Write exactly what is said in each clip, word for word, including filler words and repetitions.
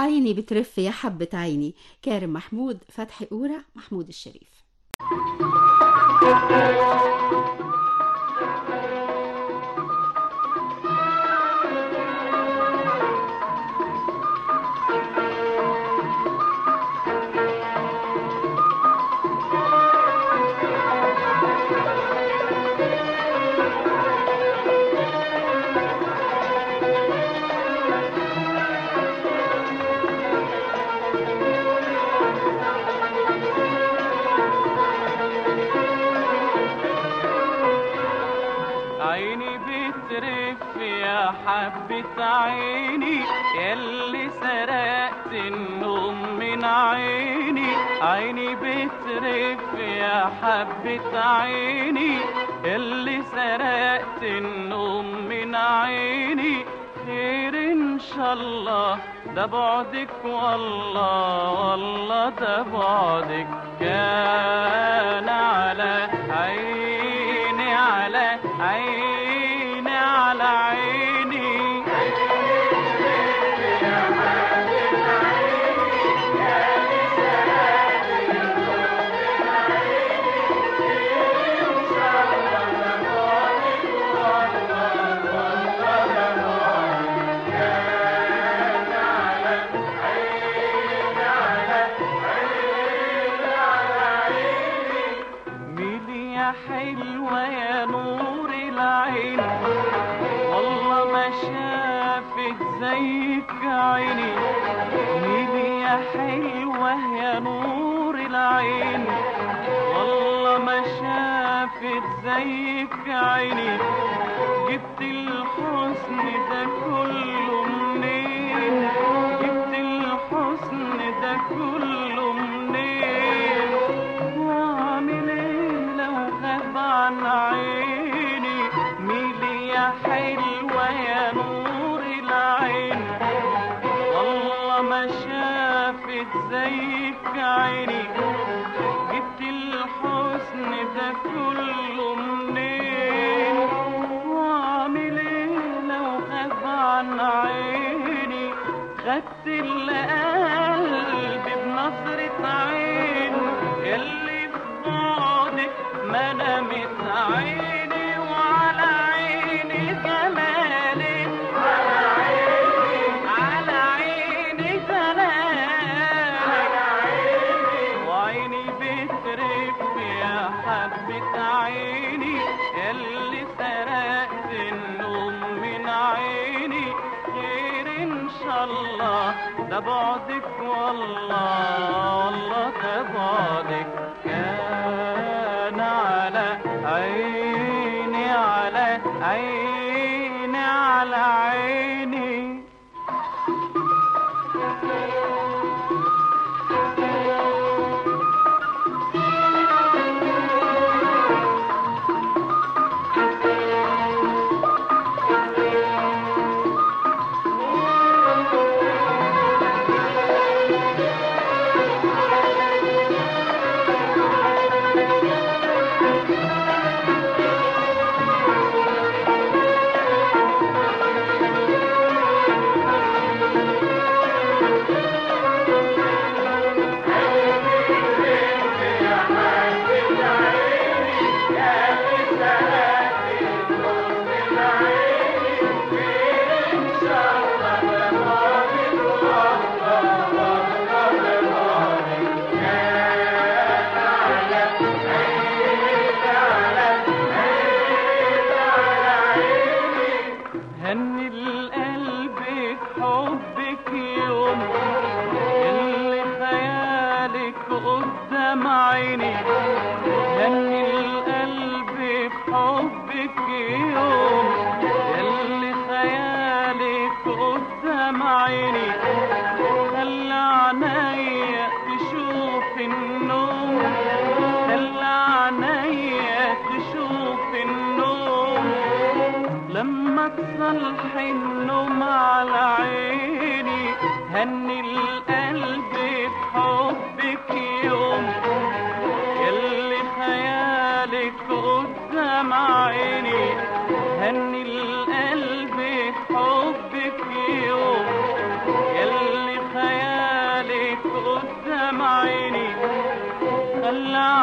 عيني بترف يا حبة عيني، كارم محمود، فتحي قورة، محمود الشريف. عيني بترف يا حبة عيني، ياللي سرقت النوم من عيني. عيني بترف يا حبة عيني، ياللي سرقت النوم من عيني. خير ان شاء الله ده بعدك، والله والله ده بعدك كان على عيني، على عيني، على عيني. حلوة يا نور العين، والله ما شافت زيك عيني. ميلي يا حلوة يا نور العين، والله ما شافت زيك عيني. جبت الحسن ده كله منين؟ جبت الحسن ده كله منين؟ واعمل ايه لو غاب عن عيني؟ ميلي يا حلوة يا نور العين، والله ما شافت زيك عيني. جبت الحسن ده كله منين؟ واعمل ايه لو غاب عن عيني؟ خدت القلب بنظرة عين، ياللي في بعدك ما نامت عيني. وعلى عيني جمالك، على عيني، على عيني جمالك، على عيني. وعيني بترف يا حبة عيني، ياللي سرقت النوم من عيني. خير ان شاء الله ده بعدك، والله والله ده بعدك كان على عيني، على عيني، على عيني. هني القلب حبك يوم، اللي خيالك قدام عيني. هني القلب بحبك يوم، اللي خيالك قدام عيني. خلى عينيا تشوف النوم، خلى عينيا تشوف النوم. لما تصلح النوم على عيني، هني القلب بحبك يوم، ياللي خيالك قدام عيني. هني القلب بحبك يوم، ياللي خيالك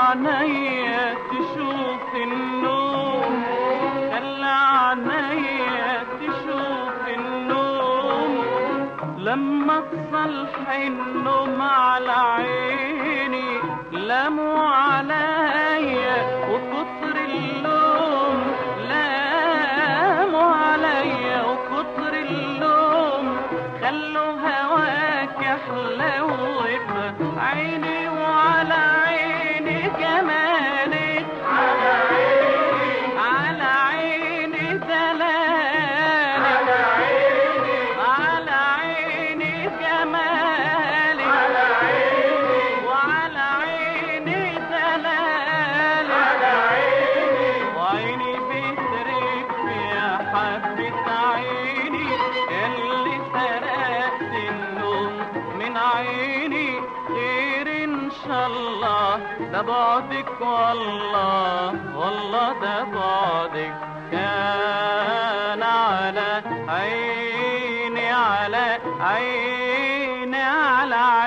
عينيا تشوف النوم، خلى عينيا تشوف النوم، لما تصلح النوم على عيني لاموا عليا وكتر اللوم، لاموا عليا وكتر اللوم، خلوا هواك احلى وغفى عيني وعلى عيني جمالك، على عيني على عيني دلالك، على عيني على عيني جمالك، على عيني وعلى عيني دلالك، على عيني وعيني بترك يا حبة عيني اللي سرقت النوم من عيني، خير ان شاء الله ده بعدك والله والله ده بعدك كان على عيني على عيني على